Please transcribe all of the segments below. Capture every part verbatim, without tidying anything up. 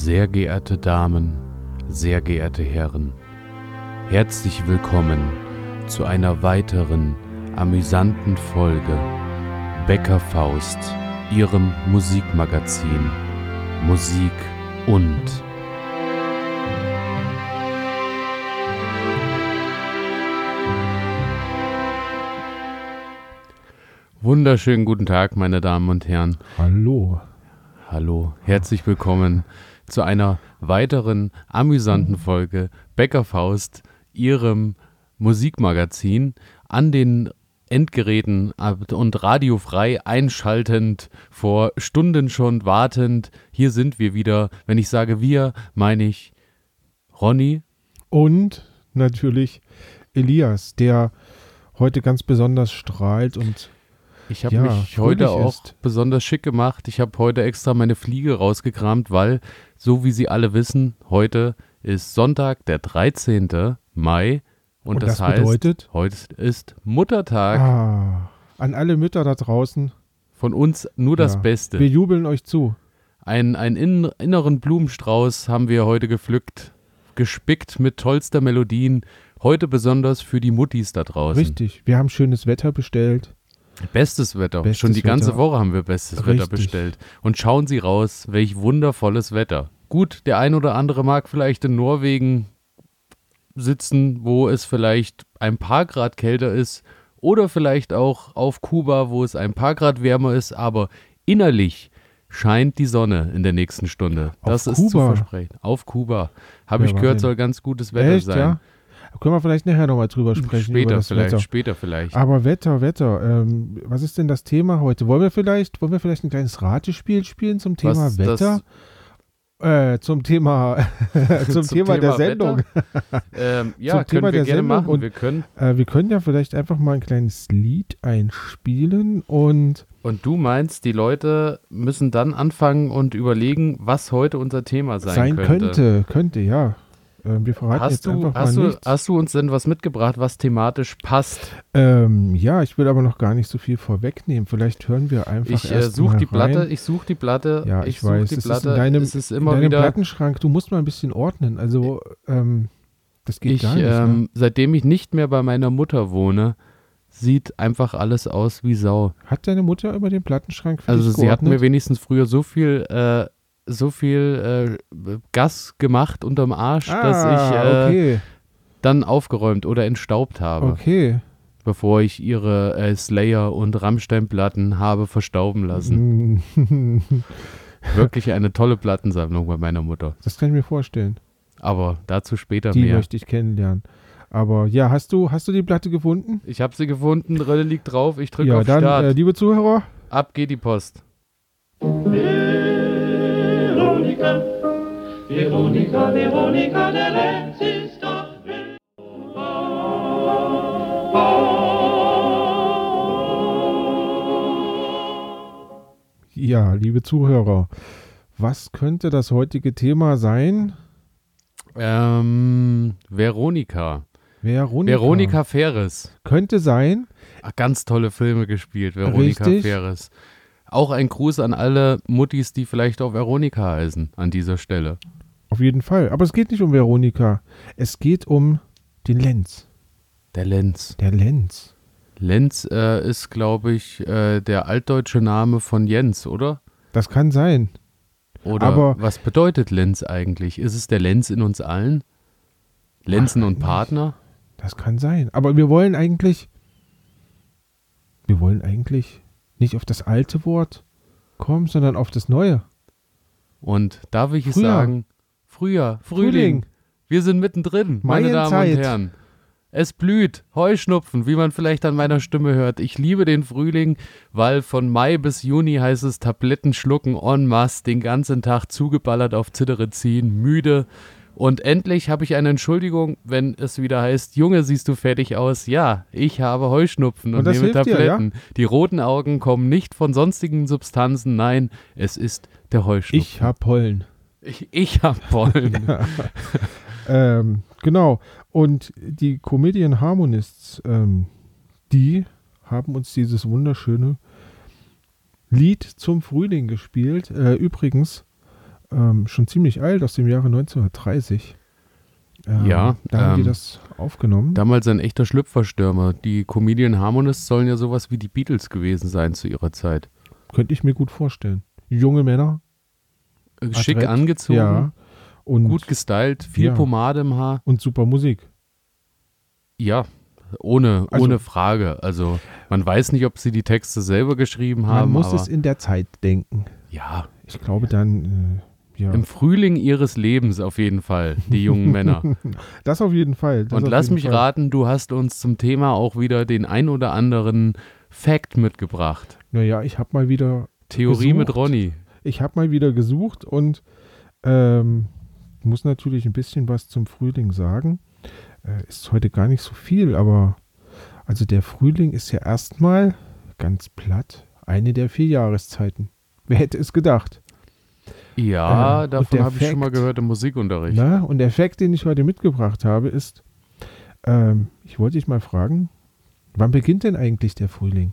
Sehr geehrte Damen, sehr geehrte Herren, herzlich willkommen zu einer weiteren amüsanten Folge Bäckerfaust, Ihrem Musikmagazin Musik und. Wunderschönen guten Tag, meine Damen und Herren. Hallo. Hallo, herzlich willkommen zu einer weiteren amüsanten Folge Bäckerfaust, Ihrem Musikmagazin, an den Endgeräten und radiofrei einschaltend, vor Stunden schon wartend. Hier sind wir wieder. Wenn ich sage wir, meine ich Ronny. Und natürlich Elias, der heute ganz besonders strahlt und Ich habe ja, mich heute auch ist. besonders schick gemacht. Ich habe heute extra meine Fliege rausgekramt, weil, so wie Sie alle wissen, heute ist Sonntag, der dreizehnten Mai. Und, Und das, das heißt, bedeutet? heute ist Muttertag. Ah, an alle Mütter da draußen. Von uns nur das Ja, Beste. Wir jubeln euch zu. Ein, einen in, inneren Blumenstrauß haben wir heute gepflückt, gespickt mit tollster Melodien. Heute besonders für die Muttis da draußen. Richtig, wir haben schönes Wetter bestellt. Bestes Wetter. Bestes Schon die ganze Wetter. Woche haben wir bestes Richtig. Wetter bestellt. Und schauen Sie raus, welch wundervolles Wetter. Gut, der ein oder andere mag vielleicht in Norwegen sitzen, wo es vielleicht ein paar Grad kälter ist. Oder vielleicht auch auf Kuba, wo es ein paar Grad wärmer ist. Aber innerlich scheint die Sonne in der nächsten Stunde. Auf Das ist zu Kuba? versprechen. Auf Kuba. Habe Ja, ich gehört, Wahnsinn. soll ganz gutes Wetter Echt, sein. ja? Da können wir vielleicht nachher nochmal drüber sprechen. über Später das vielleicht, Wetter. später vielleicht. Aber Wetter, Wetter. Ähm, was ist denn das Thema heute? Wollen wir vielleicht, wollen wir vielleicht ein kleines Ratespiel spielen zum Thema Was Wetter? Äh, zum Thema, zum, Thema, der Sendung. ähm, ja, Zum können Thema wir der gerne Sendung machen. und- wir können. Äh, wir können ja vielleicht einfach mal ein kleines Lied einspielen und Und du meinst, die Leute müssen dann anfangen und überlegen, was heute unser Thema sein, sein könnte. könnte, könnte, ja. Ähm, wir verraten Hast jetzt du, einfach hast, mal du, nichts. hast du uns denn was mitgebracht, was thematisch passt? Ähm, ja, ich will aber noch gar nicht so viel vorwegnehmen. Vielleicht hören wir einfach Ich äh, erst suche mal die Platte, rein. ich suche die Platte, Ja, ich ich suche weiß, die das ist Platte. in deinem, es ist in immer deinem wieder. Plattenschrank. Du musst mal ein bisschen ordnen. Also, ähm, das geht Ich, gar nicht. Ne? ähm, seitdem ich nicht mehr bei meiner Mutter wohne, sieht einfach alles aus wie Sau. Hat deine Mutter über den Plattenschrank für Also dich sie hat mir geordnet? wenigstens früher so viel, äh, so viel äh, Gas gemacht unterm Arsch, dass ich äh, okay, dann aufgeräumt oder entstaubt habe, okay. bevor ich ihre äh, Slayer- und Rammstein-Platten habe verstauben lassen. Wirklich eine tolle Plattensammlung bei meiner Mutter. Das kann ich mir vorstellen. Aber dazu später Die mehr. möchte ich kennenlernen. Aber ja, hast du, hast du die Platte gefunden? Ich habe sie gefunden, Rille liegt drauf, ich drücke Ja, auf dann, Start. äh, liebe Zuhörer, Ab geht die Post. Veronika, Veronika, Veronika, der Lenz ist doch ja, liebe Zuhörer, was könnte das heutige Thema sein? Ähm, Veronika. Veronika. Veronika Ferres. Könnte sein. Ach, ganz tolle Filme gespielt, Veronika Richtig. Ferres. Auch ein Gruß an alle Muttis, die vielleicht auch Veronika heißen, an dieser Stelle. Auf jeden Fall. Aber es geht nicht um Veronika. Es geht um den Lenz. Der Lenz. Der Lenz. Lenz äh, ist, glaube ich, äh, der altdeutsche Name von Jens, oder? Das kann sein. Oder Aber- was bedeutet Lenz eigentlich? Ist es der Lenz in uns allen? Lenzen Ach, und nicht. Partner? Das kann sein. Aber wir wollen eigentlich, wir wollen eigentlich nicht auf das alte Wort kommen, sondern auf das neue. Und darf ich es Frühjahr. sagen? Frühjahr, Frühling. Frühling. Wir sind mittendrin, meine Damen und Maienzeit. Herren. Es blüht, Heuschnupfen, wie man vielleicht an meiner Stimme hört. Ich liebe den Frühling, weil von Mai bis Juni heißt es Tabletten schlucken en masse, den ganzen Tag zugeballert auf Zitterizin, müde. Und endlich habe ich eine Entschuldigung, wenn es wieder heißt, Junge, siehst du fertig aus. Ja, ich habe Heuschnupfen und, Und das nehme hilft dir, Tabletten. Die roten Augen kommen nicht von sonstigen Substanzen, nein, es ist der Heuschnupfen. Ich hab Pollen. Ich, ich habe Pollen. Ähm, genau. Und die Comedian Harmonists, ähm, die haben uns dieses wunderschöne Lied zum Frühling gespielt. Äh, übrigens, ähm, schon ziemlich alt, aus dem Jahre neunzehnhundertdreißig. Ähm, Ja, Da haben die ähm, das aufgenommen. Damals ein echter Schlüpferstürmer. Die Comedian Harmonists sollen ja sowas wie die Beatles gewesen sein zu ihrer Zeit. Könnte ich mir gut vorstellen. Junge Männer. Äh, Schick adrett, angezogen, Ja. Und, gut gestylt, viel Ja. Pomade im Haar. und super Musik. Ja, ohne, Also- ohne Frage. Also man weiß nicht, ob sie die Texte selber geschrieben haben, Man muss aber es in der Zeit denken. ja, Ich glaube dann, äh, ja. im Frühling ihres Lebens auf jeden Fall, die jungen Männer. Das auf jeden Fall. Das Und auf lass jeden mich Fall. raten, du hast uns zum Thema auch wieder den ein oder anderen Fact mitgebracht. Naja, ich habe mal wieder Theorie mit Gesucht. Ronny. Ich habe mal wieder gesucht und ähm, muss natürlich ein bisschen was zum Frühling sagen. Äh, ist heute gar nicht so viel, aber also der Frühling ist ja erstmal ganz platt eine der vier Jahreszeiten. Wer hätte es gedacht? Ja, Äh, und davon der habe ich schon mal Fact- gehört im Musikunterricht. Na, und der Fakt, den ich heute mitgebracht habe, ist, ähm, ich wollte dich mal fragen, wann beginnt denn eigentlich der Frühling?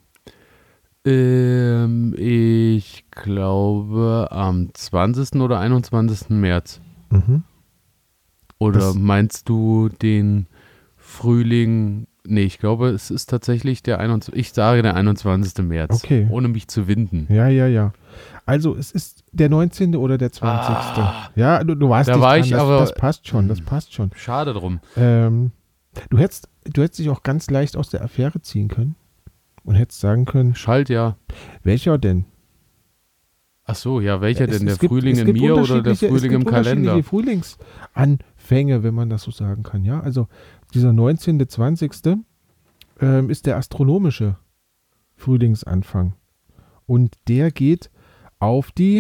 Ähm, ich glaube am zwanzigsten oder einundzwanzigsten März. Mhm. Oder Das- meinst du den Frühling? Nee, ich glaube, es ist tatsächlich der einundzwanzigste. Ich sage der einundzwanzigste März. Okay. Ohne mich zu winden. Ja, ja, ja. Also es ist der neunzehnte oder der zwanzigste. Ah. Ja, du, du warst Da nicht war dran, ich das, aber- das passt schon, das passt schon. Schade drum. Ähm, du, hättest, du hättest dich auch ganz leicht aus der Affäre ziehen können und hättest sagen können, Schalt ja. welcher denn? Ach so, ja, welcher Es- denn? Der es gibt- Frühling es in gibt mir oder der unterschiedliche- Frühling es im gibt Kalender? unterschiedliche Frühlingsanfänge, wenn man das so sagen kann. Ja, also dieser neunzehnte, zwanzigste Ähm, ist der astronomische Frühlingsanfang. Und der geht auf die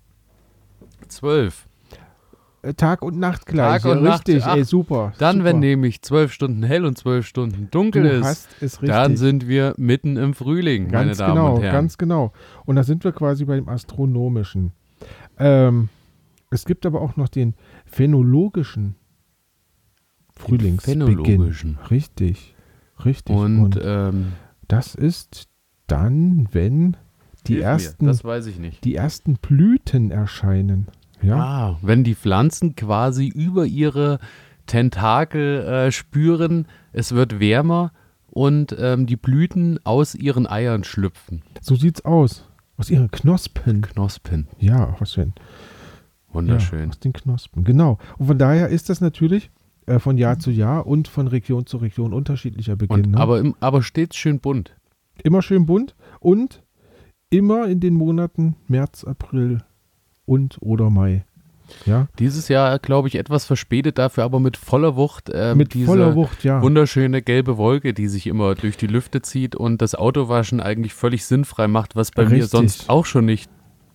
Zwölf. äh, Tag- und Nachtgleiche. Tag und Nacht, Richtig, ach, ey, super. Dann, super. wenn nämlich zwölf Stunden hell und zwölf Stunden dunkel du ist, hast es richtig. dann sind wir mitten im Frühling, meine Ganz Damen genau, und Herren. ganz genau. Und da sind wir quasi beim astronomischen. Ähm, es gibt aber auch noch den phänologischen Frühlingsbeginn. phänologischen. Richtig, richtig. Und, Und ähm, das ist dann, wenn die hilf mir, ersten, das weiß ich nicht. die ersten Blüten erscheinen. Ja, Ah, wenn die Pflanzen quasi über ihre Tentakel äh, spüren, es wird wärmer und ähm, die Blüten aus ihren Eiern schlüpfen. so sieht's aus. Aus ihren Knospen. Knospen. Ja, was denn? Wunderschön. Ja, aus den Knospen, genau. Und von daher ist das natürlich äh, von Jahr zu Jahr und von Region zu Region unterschiedlicher Beginn. Und, ne? aber, im, aber stets schön bunt. Immer schön bunt und immer in den Monaten März, April und oder Mai. Ja, Dieses Jahr, glaube ich, etwas verspätet, dafür aber mit voller Wucht. Ähm, mit diese voller Wucht, ja. wunderschöne gelbe Wolke, die sich immer durch die Lüfte zieht und das Autowaschen eigentlich völlig sinnfrei macht, was bei mir Richtig. sonst auch schon nicht,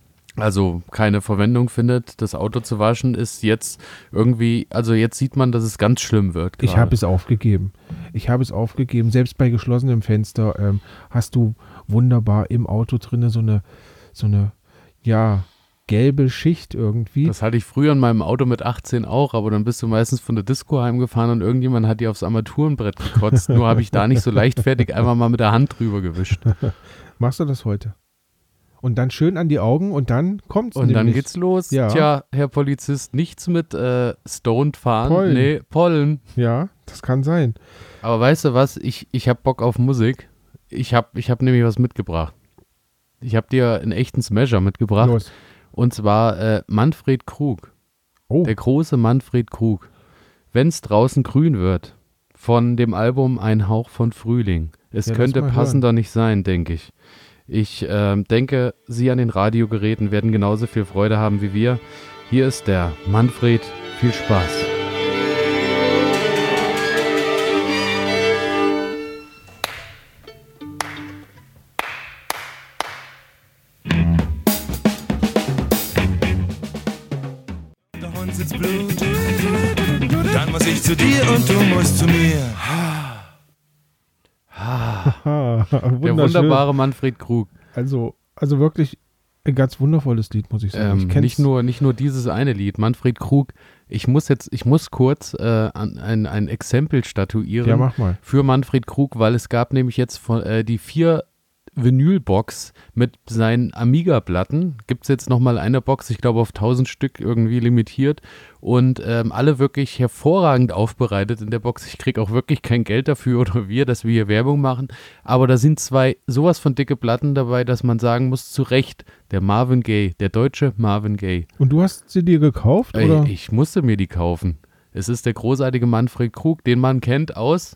also keine Verwendung findet. Das Auto zu waschen ist jetzt irgendwie, also jetzt sieht man, dass es ganz schlimm wird. Ich gerade. habe es aufgegeben. Ich habe es aufgegeben. Selbst bei geschlossenem Fenster ähm, hast du wunderbar im Auto drinne so eine, so eine, ja, gelbe Schicht irgendwie. Das hatte ich früher in meinem Auto mit achtzehn auch, aber dann bist du meistens von der Disco heimgefahren und irgendjemand hat dir aufs Armaturenbrett gekotzt. Nur habe ich da nicht so leichtfertig einfach mal mit der Hand drüber gewischt. Machst du das heute? Und dann schön an die Augen und dann kommt's Und dann nämlich. geht's los. Ja. Tja, Herr Polizist, nichts mit äh, Stoned fahren. Pollen. Nee, Pollen. Ja, das kann sein. Aber weißt du was? Ich, ich hab Bock auf Musik. Ich hab, ich hab nämlich was mitgebracht. Ich hab dir einen echten Smasher mitgebracht. Los. Und zwar äh, Manfred Krug. Oh, Der große Manfred Krug. Wenn's draußen grün wird. Von dem Album Ein Hauch von Frühling. Es Ja, lass könnte mal passender nicht sein, denke ich. Ich ähm, denke, Sie an den Radiogeräten werden genauso viel Freude haben wie wir. Hier ist der Manfred. Viel Spaß. Der Hund sitzt Blut. Dann muss ich zu dir und du musst zu mir. ha, Der wunderschön. wunderbare Manfred Krug. Also, also wirklich ein ganz wundervolles Lied, muss ich sagen. ich Ähm, kenn's. nicht, nur, nicht nur dieses eine Lied. Manfred Krug. Ich muss jetzt, ich muss kurz äh, an, ein, ein Exempel statuieren. Ja, mach mal. Für Manfred Krug, weil es gab nämlich jetzt von, äh, die vier Vinylbox mit seinen Amiga-Platten. Gibt es jetzt nochmal eine Box, ich glaube auf tausend Stück irgendwie limitiert und ähm, alle wirklich hervorragend aufbereitet in der Box. Ich kriege auch wirklich kein Geld dafür oder wir, dass wir hier Werbung machen, aber da sind zwei sowas von dicke Platten dabei, dass man sagen muss, zu Recht, der Marvin Gaye, der deutsche Marvin Gaye. Und du hast sie dir gekauft, Ey, oder? ich musste mir die kaufen. Es ist der großartige Manfred Krug, den man kennt aus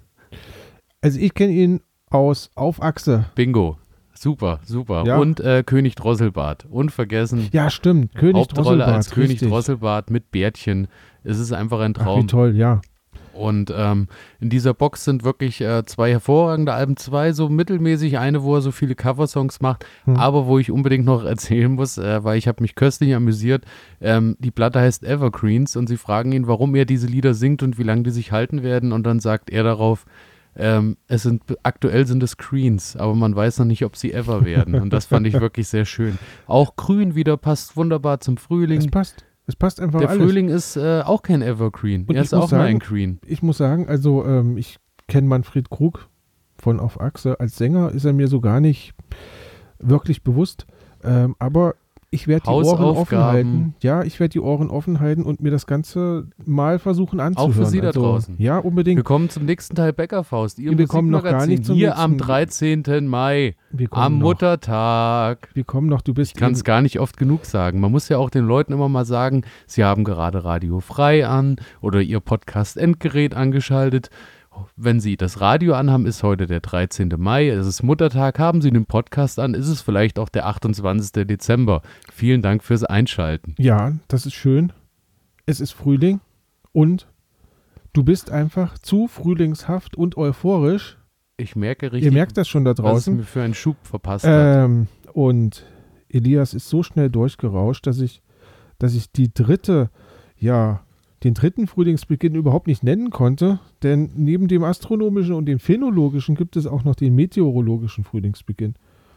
Also ich kenne ihn aus Auf Achse. Bingo. Super, super. Ja. Und äh, König Drosselbart. Unvergessen. Ja, stimmt. König Hauptrolle Drosselbart. als König richtig. Drosselbart mit Bärtchen. Es ist einfach ein Ach, Traum. wie toll, ja. Und ähm, in dieser Box sind wirklich äh, zwei hervorragende Alben, zwei so mittelmäßig, eine, wo er so viele Coversongs macht, Hm. aber wo ich unbedingt noch erzählen muss, äh, weil ich habe mich köstlich amüsiert. Ähm, die Platte heißt Evergreens und sie fragen ihn, warum er diese Lieder singt und wie lange die sich halten werden und dann sagt er darauf, ähm, es sind, aktuell sind es Screens, aber man weiß noch nicht, ob sie ever werden und das fand ich wirklich sehr schön. Auch Grün wieder passt wunderbar zum Frühling. Es passt. Es passt einfach Der alles. Frühling ist äh, auch kein Evergreen, Und er ich ist muss auch mal ein sagen, Green. Ich muss sagen, also ähm, ich kenne Manfred Krug von Auf Achse. Als Sänger ist er mir so gar nicht wirklich bewusst. Ähm, aber ich werde die Ohren offen Hausaufgaben. halten. Ja, ich werde die Ohren offen halten und mir das Ganze mal versuchen anzuhören. Auch für Sie da also, draußen. Ja, unbedingt. Wir kommen zum nächsten Teil Bäckerfaust. Ihr Wir kommen noch gar Musikmagazin nicht zum hier nächsten- am dreizehnten Mai, Wir kommen am noch. Muttertag. Wir kommen noch, du bist Ich kann es eben- gar nicht oft genug sagen. Man muss ja auch den Leuten immer mal sagen, sie haben gerade Radio frei an oder ihr Podcast-Endgerät angeschaltet. Wenn Sie das Radio anhaben, ist heute der dreizehnten Mai, es ist Muttertag, haben Sie den Podcast an, ist es vielleicht auch der achtundzwanzigsten Dezember. Vielen Dank fürs Einschalten. Ja, das ist schön. Es ist Frühling und du bist einfach zu frühlingshaft und euphorisch. Ich merke richtig, Ihr merkt das schon da was es draußen. mir für einen Schub verpasst hat. Ähm, und Elias ist so schnell durchgerauscht, dass ich, dass ich die dritte, ja, den dritten Frühlingsbeginn überhaupt nicht nennen konnte, denn neben dem astronomischen und dem phänologischen gibt es auch noch den meteorologischen Frühlingsbeginn.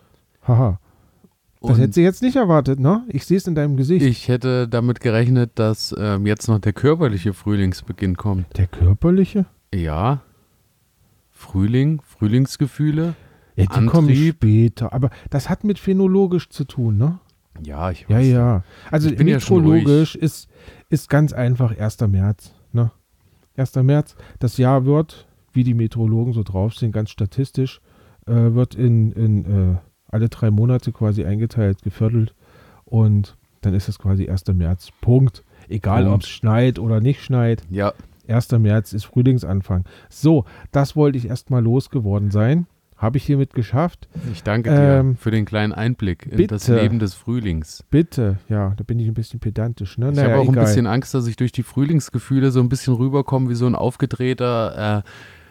Haha. Das Und hätte sie jetzt nicht erwartet, ne? Ich sehe es in deinem Gesicht. ich hätte damit gerechnet, dass ähm, jetzt noch der körperliche Frühlingsbeginn kommt. Der körperliche? Ja, Frühling, Frühlingsgefühle. Ja, die kommen Antrieb. später. Aber das hat mit phänologisch zu tun, ne? Ja, ich Ja, weiß. ja. Also Ich bin ja schon meteorologisch ist, ist ganz einfach erster März. Ne? erster März. Das Jahr wird, wie die Meteorologen so drauf sind, ganz statistisch, äh, wird in, in äh, alle drei Monate quasi eingeteilt, geviertelt. Und dann ist es quasi erster März. Punkt. Egal, Punkt. ob es schneit oder nicht schneit. Ja, erster März ist Frühlingsanfang. So, das wollte ich erstmal losgeworden sein. Habe ich hiermit geschafft. ich danke dir Ähm, für den kleinen Einblick in bitte. das Leben des Frühlings. Bitte, ja, da bin ich ein bisschen pedantisch. Ne? Ich Naja, habe auch egal. ein bisschen Angst, dass ich durch die Frühlingsgefühle so ein bisschen rüberkomme wie so ein aufgedrehter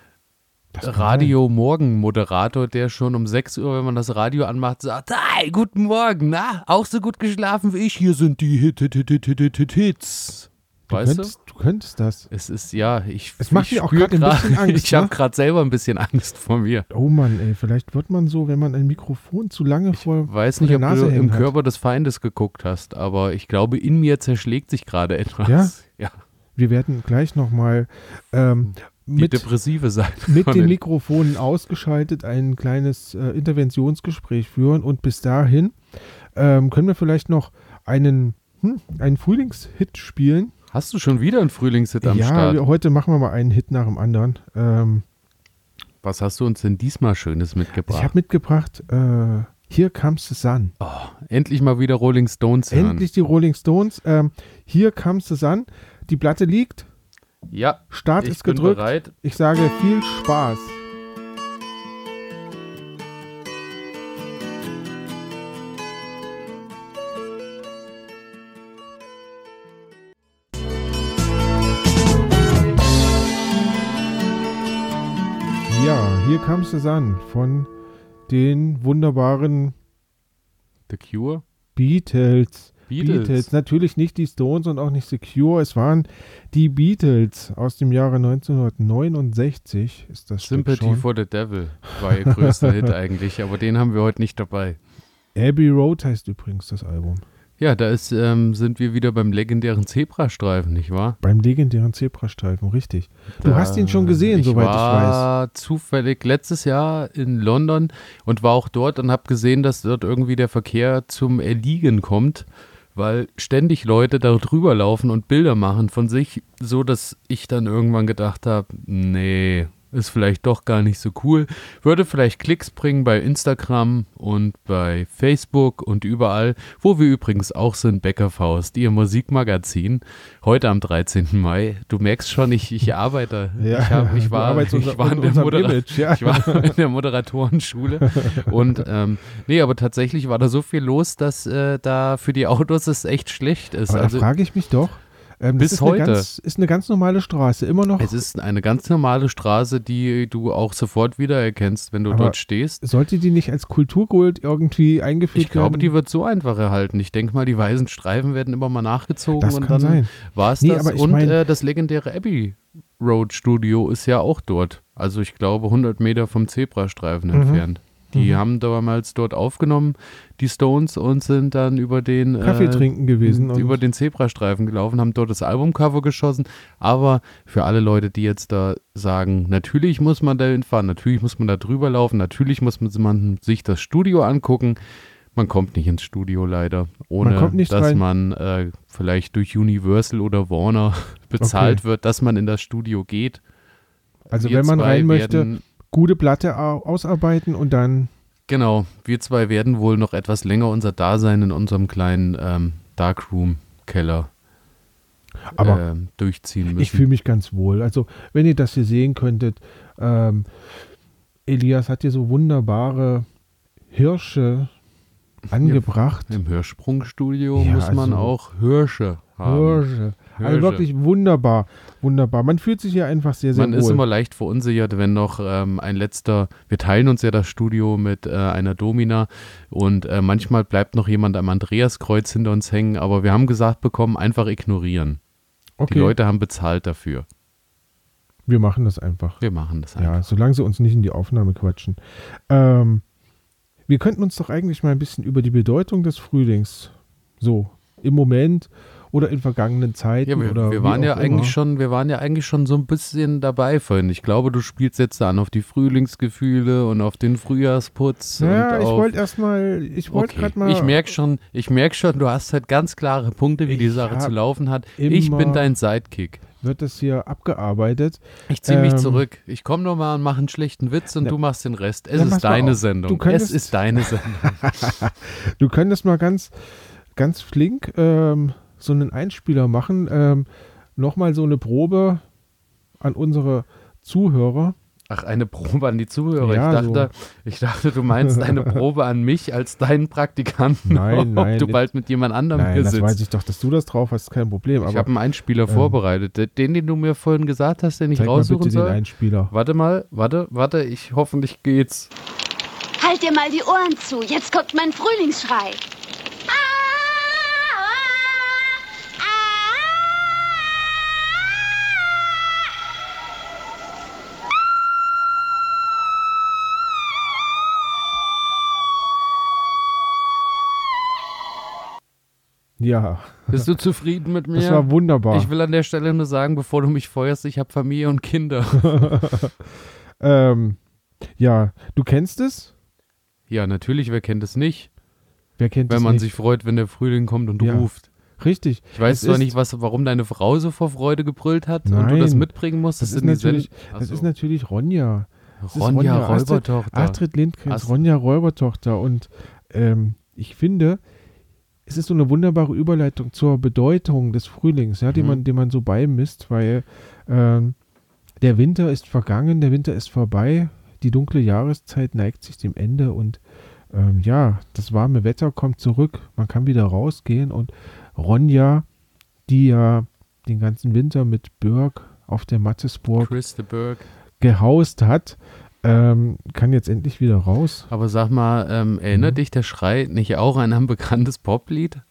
Das äh, kann sein. Radio-Morgen-Moderator, der schon um sechs Uhr, wenn man das Radio anmacht, sagt, hey, guten Morgen, na, auch so gut geschlafen wie ich, hier sind die Hit, Hit, Hit, Hit, Hit, Hit, Hits. Du Weißt du? könntest, du könntest das. Es ist, ja, ich Es macht ich mir auch spür gerade ein bisschen grad- Angst, Ich habe ne? gerade selber ein bisschen Angst vor mir. Oh Mann, ey, vielleicht wird man so, wenn man ein Mikrofon zu lange vor, Weiß vor nicht, der ob Nase du im hängen hat. Körper des Feindes geguckt hast, aber ich glaube, in mir zerschlägt sich gerade etwas. Ja? Ja, Wir werden gleich nochmal ähm, die mit, depressive Seite. mit von den den- Mikrofonen ausgeschaltet ein kleines äh, Interventionsgespräch führen und bis dahin ähm, können wir vielleicht noch einen, hm, einen Frühlingshit spielen. Hast du schon wieder einen Frühlingshit am ja, Start? wir, heute machen wir mal einen Hit nach dem anderen. Ähm, Was hast du uns denn diesmal Schönes ich mitgebracht? habe mitgebracht äh, Here Comes the Sun. Oh, endlich mal wieder Rolling Stones hören. Endlich die Rolling Stones. Ähm, Here Comes the Sun. Die Platte liegt. Ja, Start ich ist bin gedrückt. bereit. Ich sage viel Spaß. Ja, Here Comes the Sun von den wunderbaren The Cure? Beatles. Beatles. Natürlich nicht die Stones und auch nicht The Cure. Es waren die Beatles aus dem Jahre neunzehnhundertneunundsechzig. Ist das Stück Sympathy schon. for the Devil war ihr größter Hit eigentlich, aber den haben wir heute nicht dabei. Abbey Road heißt übrigens das Album. Ja, da ist, ähm, sind wir wieder beim legendären Zebrastreifen, nicht wahr? Beim legendären Zebrastreifen, richtig. Du Da- hast ihn schon gesehen, soweit ich weiß. Ich war zufällig letztes Jahr in London und war auch dort und habe gesehen, dass dort irgendwie der Verkehr zum Erliegen kommt, weil ständig Leute da drüber laufen und Bilder machen von sich, so dass ich dann irgendwann gedacht habe, nee, ist vielleicht doch gar nicht so cool. Würde vielleicht Klicks bringen bei Instagram und bei Facebook und überall, wo wir übrigens auch sind, Bäckerfaust, ihr Musikmagazin, heute am dreizehnten Mai. Du merkst schon, ich, ich arbeite. Ja, ich, hab, ich, du war, arbeitest ich, unter- war in der unserem Modera- Image, ja. ich war in der Moderatorenschule und ähm, nee, aber tatsächlich war da so viel los, dass äh, da für die Autos es echt schlecht ist. Aber Also da frage ich mich doch, ähm, bis das ist heute. Eine ganz, ist eine ganz normale Straße, immer noch. es ist eine ganz normale Straße, die du auch sofort wiedererkennst, wenn du Aber dort stehst. Sollte die nicht als Kulturgold irgendwie eingeführt Ich glaube, werden? die wird so einfach erhalten. Ich denke mal, die weißen Streifen werden immer mal nachgezogen Das und kann dann sein. war es Nee, das. aber ich Und mein- äh, das legendäre Abbey Road Studio ist ja auch dort. Also ich glaube hundert Meter vom Zebrastreifen Mhm. entfernt. Die Mhm. haben damals dort aufgenommen, die Stones, und sind dann über den Kaffee äh, trinken gewesen. Und über den Zebrastreifen gelaufen, haben dort das Albumcover geschossen. Aber für alle Leute, die jetzt da sagen, natürlich muss man da hinfahren, natürlich muss man da drüber laufen, natürlich muss man sich das Studio angucken. Man kommt nicht ins Studio leider, ohne kommt nicht dass rein. man äh, vielleicht durch Universal oder Warner bezahlt wird, dass man in das Studio geht. also Wir wenn man zwei rein möchte, werden, gute Platte au- ausarbeiten und dann genau, wir zwei werden wohl noch etwas länger unser Dasein in unserem kleinen ähm, Darkroom-Keller Aber ähm, durchziehen müssen. ich fühle mich ganz wohl. Also wenn ihr das hier sehen könntet, ähm, Elias hat hier so wunderbare Hirsche angebracht. Im Hörsprungstudio Ja, muss man also- auch Hirsche haben. Hirsche. Also Hirsche. wirklich wunderbar, wunderbar. Man fühlt sich hier einfach sehr, sehr Man wohl. ist immer leicht verunsichert, wenn noch ähm, ein letzter, wir teilen uns ja das Studio mit äh, einer Domina und äh, manchmal bleibt noch jemand am Andreaskreuz hinter uns hängen, aber wir haben gesagt bekommen, einfach ignorieren. okay, Die Leute haben bezahlt dafür. wir machen das einfach. Wir machen das einfach. Ja, solange sie uns nicht in die Aufnahme quatschen. Ähm, wir könnten uns doch eigentlich mal ein bisschen über die Bedeutung des Frühlings so im Moment oder in vergangenen Zeiten Ja, wir, oder wir wie waren ja auch eigentlich immer. schon, wir waren ja eigentlich schon so ein bisschen dabei vorhin. Ich glaube, du spielst jetzt an auf die Frühlingsgefühle und auf den Frühjahrsputz. Ja, und ich auf, wollte erstmal, ich wollte okay. gerade mal. Ich merke schon, ich merk schon, du hast halt ganz klare Punkte, wie die Ich Sache hab zu laufen hat. Ich bin immer- dein Sidekick. Wird das hier abgearbeitet? Ich ziehe mich Ähm, zurück. Ich komme nochmal und mache einen schlechten Witz und Na, du machst den Rest. Es dann ist pass mal deine auf. Sendung. Du könntest- es ist deine Sendung. Du könntest mal ganz, ganz flink ähm, so einen Einspieler machen. Ähm, Nochmal so eine Probe an unsere Zuhörer. Ach, eine Probe an die Zuhörer. Ja, ich, dachte, ich dachte, du meinst eine Probe an mich als deinen Praktikanten. Nein, nein, Ob du ich- bald mit jemand anderem Nein, hier das sitzt. weiß ich doch, dass du das drauf hast, kein Problem. Ich Aber habe einen Einspieler ähm, vorbereitet. Den, den du mir vorhin gesagt hast, den ich zeig mal raussuchen bitte den soll. Einspieler. Warte mal, warte, warte, ich hoffentlich geht's. Halt dir mal die Ohren zu, jetzt kommt mein Frühlingsschrei. Ja, Bist du zufrieden mit mir? das war wunderbar. Ich will an der Stelle nur sagen, bevor du mich feuerst, ich habe Familie und Kinder. ähm, ja, du kennst es? Ja, natürlich, wer kennt es nicht? Wer kennt Wenn es man nicht? sich freut, wenn der Frühling kommt und Ja. ruft. Richtig. Ich weiß Es zwar ist- nicht, was, warum deine Frau so vor Freude gebrüllt hat und du das Nein. mitbringen musst. Das ist sind die natürlich, Send- Ach das so. ist natürlich Ronja. Das ist Ronja, Astrid, Räubertochter. Astrid Lindgrens, Astrid. Ronja Räubertochter. Und ähm, ich finde, es ist so eine wunderbare Überleitung zur Bedeutung des Frühlings, ja, die, Mhm. man, die man so beimisst, weil ähm, der Winter ist vergangen, der Winter ist vorbei, die dunkle Jahreszeit neigt sich dem Ende und ähm, ja, das warme Wetter kommt zurück, man kann wieder rausgehen und Ronja, die ja den ganzen Winter mit Björk auf der Mattesburg Chris de Burgh. gehaust hat, ähm, kann jetzt endlich wieder raus. Aber sag mal, ähm, erinnert Mhm. dich der Schrei nicht auch an ein bekanntes Poplied?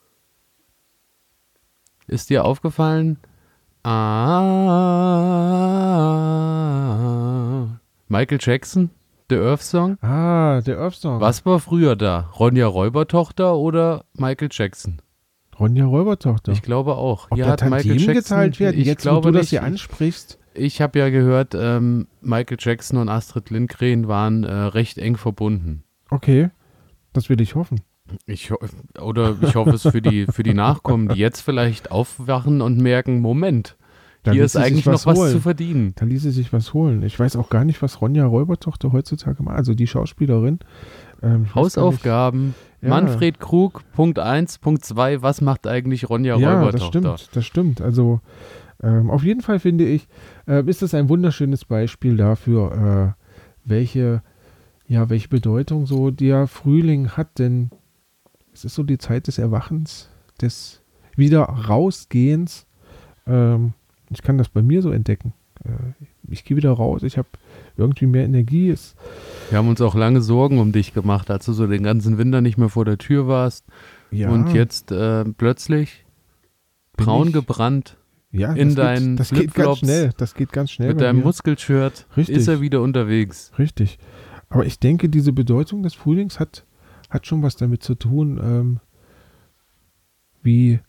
Ist dir aufgefallen? Ah, Michael Jackson, der Earth-Song. Ah, der Earth-Song. Was war früher da? Ronja Räubertochter oder Michael Jackson? Ronja Räubertochter. Ich glaube auch. Ob Hier da hat Michael Tantiemen Jackson, gezahlt werden? ich Jetzt, glaube wo du das nicht. hier ansprichst. Ich habe ja gehört, ähm, Michael Jackson und Astrid Lindgren waren äh, recht eng verbunden. Okay, das will ich hoffen. Ich, ho- oder ich hoffe es für die, für die Nachkommen, die jetzt vielleicht aufwachen und merken, Moment, Da hier ließ ist sie sich eigentlich was noch was holen. zu verdienen. Da ließe sich was holen. Ich weiß auch gar nicht, was Ronja Räubertochter heutzutage macht. Also die Schauspielerin. Ähm, ich weiß gar nicht. Hausaufgaben, Ja. Manfred Krug, Punkt eins, Punkt zwei, was macht eigentlich Ronja Ja, das Räubertochter? stimmt, das stimmt. Also ähm, auf jeden Fall finde ich, äh, ist das ein wunderschönes Beispiel dafür, äh, welche, ja, welche Bedeutung so der Frühling hat, denn es ist so die Zeit des Erwachens, des wieder Rausgehens. Ähm, ich kann das bei mir so entdecken. Äh, ich gehe wieder raus, ich habe irgendwie mehr Energie. Es, Wir haben uns auch lange Sorgen um dich gemacht, als du so den ganzen Winter nicht mehr vor der Tür warst ja, und jetzt äh, plötzlich bin braun ich- gebrannt ja, in das deinen geht, das geht ganz Flipflops schnell. Das geht ganz schnell mit bei deinem mir. Muskelshirt Richtig. ist er wieder unterwegs. Richtig. Aber ich denke, diese Bedeutung des Frühlings hat, hat schon was damit zu tun, ähm, wie,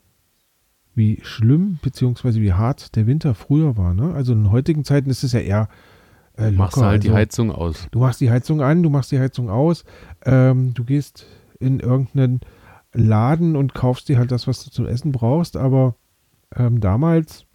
wie schlimm bzw. wie hart der Winter früher war. Ne? Also in heutigen Zeiten ist es ja eher äh, locker. Machst du halt die also, Heizung aus. Du machst die Heizung an, du machst die Heizung aus, ähm, du gehst in irgendeinen Laden und kaufst dir halt das, was du zum Essen brauchst, aber ähm, damals,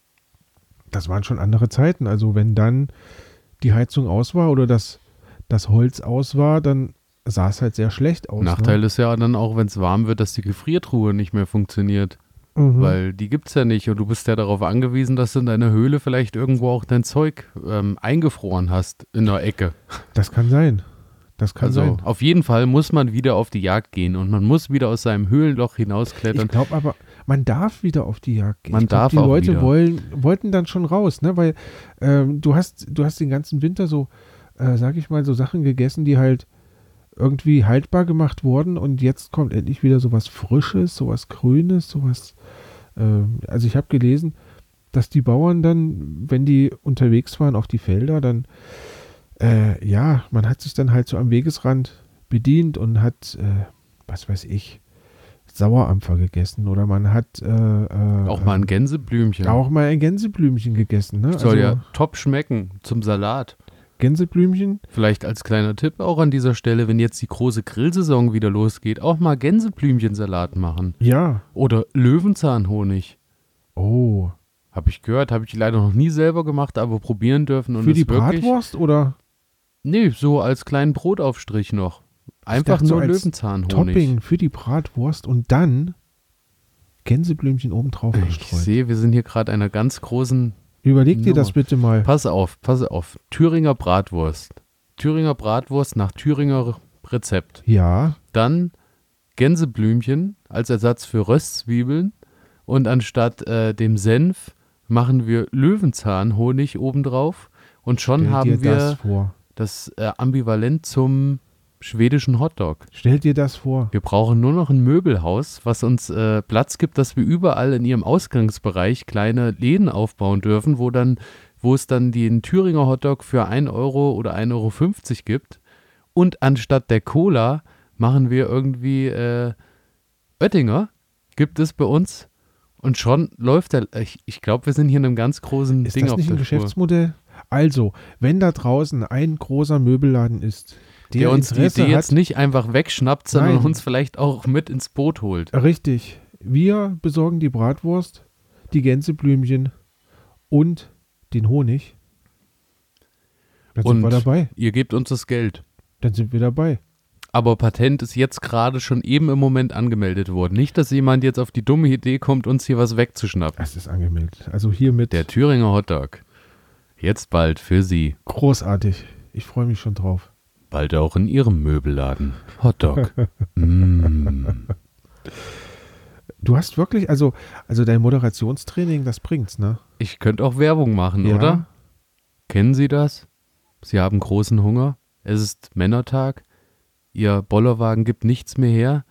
das waren schon andere Zeiten. Also wenn dann die Heizung aus war oder das, das Holz aus war, dann sah es halt sehr schlecht aus. Nachteil ne? ist ja dann auch, wenn es warm wird, dass die Gefriertruhe nicht mehr funktioniert, Mhm. weil die gibt's ja nicht und du bist ja darauf angewiesen, dass du in deiner Höhle vielleicht irgendwo auch dein Zeug ähm, eingefroren hast in der Ecke. Das kann sein. Das kann Also sein. auf jeden Fall muss man wieder auf die Jagd gehen und man muss wieder aus seinem Höhlenloch Ich hinausklettern. glaube aber, man darf wieder auf die Jagd gehen. Man ich glaub, darf die auch Leute wieder. Wollen, wollten dann schon raus, ne? Weil ähm, du hast, du hast den ganzen Winter so, äh, sag ich mal, so Sachen gegessen, die halt irgendwie haltbar gemacht wurden und jetzt kommt endlich wieder sowas Frisches, sowas Grünes, sowas. Ähm, also ich habe gelesen, dass die Bauern dann, wenn die unterwegs waren auf die Felder, dann äh, ja, man hat sich dann halt so am Wegesrand bedient und hat, äh, was weiß ich, Sauerampfer gegessen oder man hat äh, äh, Auch mal ein Gänseblümchen. auch mal ein Gänseblümchen gegessen. Ne? Soll also ja top schmecken zum Salat. Gänseblümchen, Vielleicht als kleiner Tipp auch an dieser Stelle, wenn jetzt die große Grillsaison wieder losgeht, auch mal Gänseblümchensalat machen. ja. Oder Löwenzahnhonig. Oh. Habe ich gehört, habe ich leider noch nie selber gemacht, aber probieren dürfen. Und Für die ist wirklich, Bratwurst oder Nee, so als kleinen Brotaufstrich noch. Einfach dachte so nur als Löwenzahnhonig. Topping für die Bratwurst und dann Gänseblümchen obendrauf Ich gestreut. sehe, wir sind hier gerade einer ganz großen... Überleg dir das Nummer. bitte mal. Pass auf, pass auf. Thüringer Bratwurst. Thüringer Bratwurst nach Thüringer Rezept. Ja, Dann Gänseblümchen als Ersatz für Röstzwiebeln und anstatt äh, dem Senf machen wir Löwenzahnhonig obendrauf und schon stell haben dir wir das vor. das äh, Ambivalent zum schwedischen Hotdog. Stell dir das vor. Wir brauchen nur noch ein Möbelhaus, was uns äh, Platz gibt, dass wir überall in ihrem Ausgangsbereich kleine Läden aufbauen dürfen, wo dann, wo es dann den Thüringer Hotdog für ein Euro oder ein Euro fünfzig gibt. Und anstatt der Cola machen wir irgendwie äh, Oettinger, gibt es bei uns. Und schon läuft der, ich, ich glaube, wir sind hier in einem ganz großen Ist Ding das auf nicht ein der Spur. Geschäftsmodell? Also, wenn da draußen ein großer Möbelladen ist, der, Der uns die Interesse Idee hat, jetzt nicht einfach wegschnappt, sondern Nein. uns vielleicht auch mit ins Boot holt. richtig, wir besorgen die Bratwurst, die Gänseblümchen und den Honig. Dann sind Und wir dabei. ihr gebt uns das Geld. Dann sind wir dabei. Aber Patent ist jetzt gerade schon eben im Moment angemeldet worden. Nicht, dass jemand jetzt auf die dumme Idee kommt, uns hier was wegzuschnappen. Das ist angemeldet. Also hiermit Der Thüringer Hotdog. Jetzt bald für Sie. großartig. Ich freue mich schon drauf. Bald auch in Ihrem Möbelladen. Hotdog. mm. Du hast wirklich, also, also dein Moderationstraining, das bringt's, ne? Ich könnte auch Werbung machen, Ja. oder? Kennen Sie das? Sie haben großen Hunger. Es ist Männertag. Ihr Bollerwagen gibt nichts mehr her.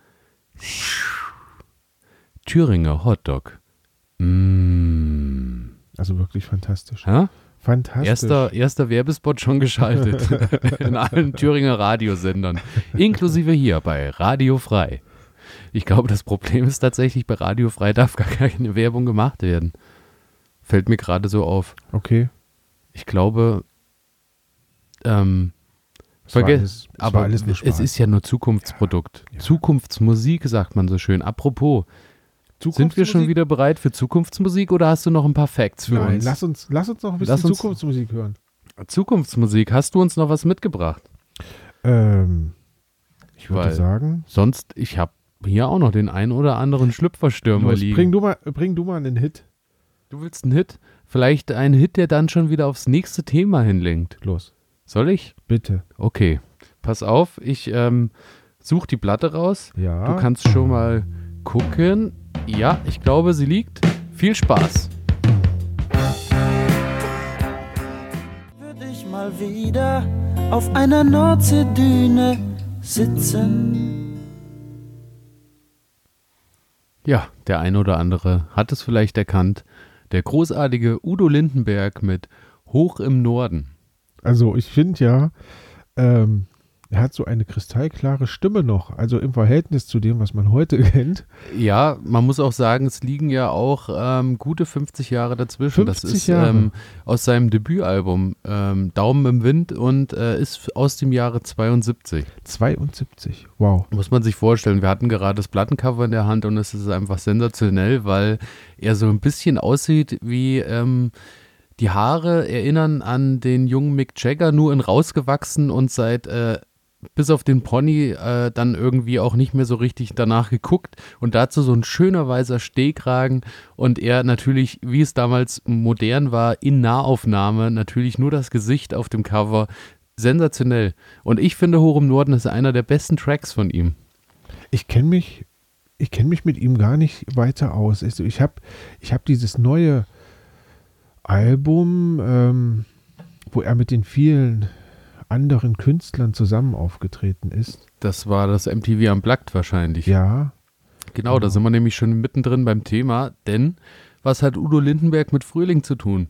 Thüringer Hotdog. Mm. Also wirklich fantastisch. Ja? Fantastisch. Erster, erster Werbespot schon geschaltet in allen Thüringer Radiosendern, inklusive hier bei Radio Frei. Ich glaube, das Problem ist tatsächlich, bei Radio Frei darf gar keine Werbung gemacht werden. Fällt mir gerade so auf. Okay. Ich glaube, ähm, Es war verge- alles- es war aber alles nur es Spaß. ist ja nur Zukunftsprodukt. Ja, ja. Zukunftsmusik, sagt man so schön. Apropos, sind wir schon Zukunftsmusik? wieder bereit für Zukunftsmusik oder hast du noch ein paar Facts für Nein, uns? lass uns, lass uns noch ein bisschen Lass uns- Zukunftsmusik hören. Zukunftsmusik, hast du uns noch was mitgebracht? Ähm, ich würde Weil- sagen, Sonst, ich habe hier auch noch den ein oder anderen Schlüpferstürmer los, liegen. bring, du mal, bring du mal einen Hit. Du willst einen Hit? Vielleicht einen Hit, der dann schon wieder aufs nächste Thema hinlenkt. Los, Soll ich? bitte. Okay. Pass auf, ich ähm, suche die Platte raus. Ja. Du kannst schon mal gucken. Ja, ich glaube, sie liegt. Viel Spaß. Würde ich mal wieder auf einer Nordseedüne sitzen. Ja, der ein oder andere hat es vielleicht erkannt. Der großartige Udo Lindenberg mit Hoch im Norden. Also ich finde ja, ähm, er hat so eine kristallklare Stimme noch. Also im Verhältnis zu dem, was man heute kennt. Ja, man muss auch sagen, es liegen ja auch ähm, gute fünfzig Jahre dazwischen. Das fünfzig ist Jahre. Ähm, aus seinem Debütalbum ähm, Daumen im Wind und äh, ist aus dem Jahre zweiundsiebzig. zweiundsiebzig. Wow. Muss man sich vorstellen, wir hatten gerade das Plattencover in der Hand und es ist einfach sensationell, weil er so ein bisschen aussieht wie ähm, die Haare erinnern an den jungen Mick Jagger, nur in rausgewachsen und seit äh, bis auf den Pony äh, dann irgendwie auch nicht mehr so richtig danach geguckt und dazu so ein schöner weißer Stehkragen und er natürlich, wie es damals modern war, in Nahaufnahme natürlich nur das Gesicht auf dem Cover. Sensationell. Und ich finde, Hoch im Norden ist einer der besten Tracks von ihm. Ich kenne mich, ich kenne mich mit ihm gar nicht weiter aus. Also ich habe ich hab dieses neue Album, ähm, wo er mit den vielen anderen Künstlern zusammen aufgetreten ist. Das war das M T V Unplugged wahrscheinlich. Ja, Genau, da sind wir nämlich schon mittendrin beim Thema, denn was hat Udo Lindenberg mit Frühling zu tun?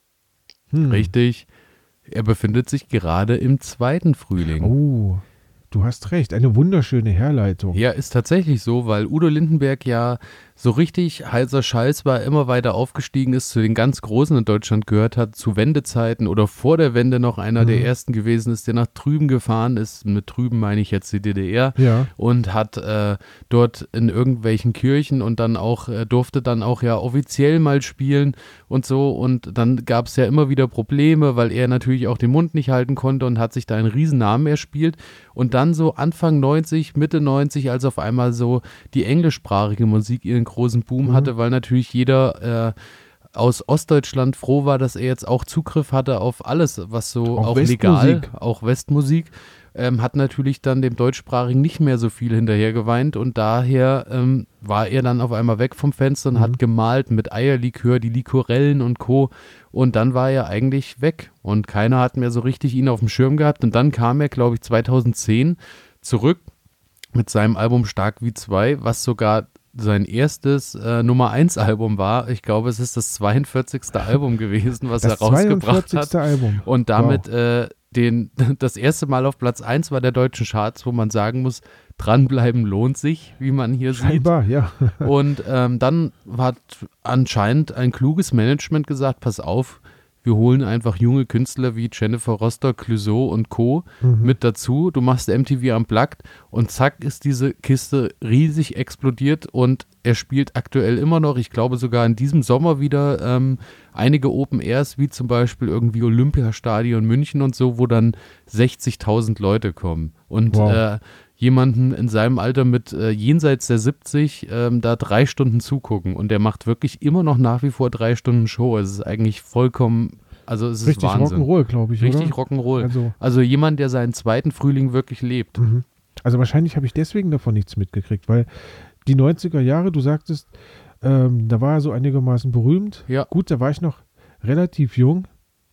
hm. Richtig, er befindet sich gerade im zweiten Frühling. Oh, du hast recht. Eine wunderschöne Herleitung. Ja, ist tatsächlich so, weil Udo Lindenberg ja so richtig heißer Scheiß war, immer weiter aufgestiegen ist, zu den ganz Großen in Deutschland gehört hat, zu Wendezeiten oder vor der Wende noch einer Mhm. der ersten gewesen ist, der nach drüben gefahren ist. Mit drüben meine ich jetzt die D D R. Ja. Und hat äh, dort in irgendwelchen Kirchen und dann auch, äh, durfte dann auch ja offiziell mal spielen und so. Und dann gab es ja immer wieder Probleme, weil er natürlich auch den Mund nicht halten konnte und hat sich da einen riesen Namen erspielt. Und dann so Anfang neunzig, Mitte neunzig, als auf einmal so die englischsprachige Musik ihren großen Boom Mhm. hatte, weil natürlich jeder äh, aus Ostdeutschland froh war, dass er jetzt auch Zugriff hatte auf alles, was so Auch auch, legal, Westmusik. auch Westmusik, ähm, hat natürlich dann dem Deutschsprachigen nicht mehr so viel hinterher geweint und daher ähm, war er dann auf einmal weg vom Fenster und Mhm. hat gemalt mit Eierlikör, die Likorellen und Co. Und dann war er eigentlich weg und keiner hat mehr so richtig ihn auf dem Schirm gehabt und dann kam er, glaube ich, zweitausendzehn zurück mit seinem Album Stark wie zwei, was sogar sein erstes äh, Nummer eins Album war. Ich glaube, es ist das zweiundvierzigste Album gewesen, was Das er rausgebracht zweiundvierzigste hat. Album. Und damit äh, den, das erste Mal auf Platz eins war der deutschen Charts, wo man sagen muss, dranbleiben lohnt sich, wie man hier sieht. Scheinbar, ja. Und ähm, dann hat anscheinend ein kluges Management gesagt, pass auf, wir holen einfach junge Künstler wie Jennifer Rostock, Clouseau und Co. Mhm. mit dazu. Du machst M T V Unplugged und zack ist diese Kiste riesig explodiert und er spielt aktuell immer noch, ich glaube sogar in diesem Sommer wieder ähm, einige Open Airs, wie zum Beispiel irgendwie Olympiastadion München und so, wo dann sechzigtausend Leute kommen. Und Wow. äh, jemanden in seinem Alter mit äh, jenseits der siebzig ähm, da drei Stunden zugucken und der macht wirklich immer noch nach wie vor drei Stunden Show. Es ist eigentlich vollkommen, also es ist Richtig Wahnsinn. Rock'n'Roll, glaube ich, Richtig oder? Rock'n'Roll. Also, Also, jemand, der seinen zweiten Frühling wirklich lebt. mhm. also wahrscheinlich habe ich deswegen davon nichts mitgekriegt, weil die neunziger Jahre, du sagtest, ähm, da war er so einigermaßen berühmt. Ja. Gut, da war ich noch relativ jung,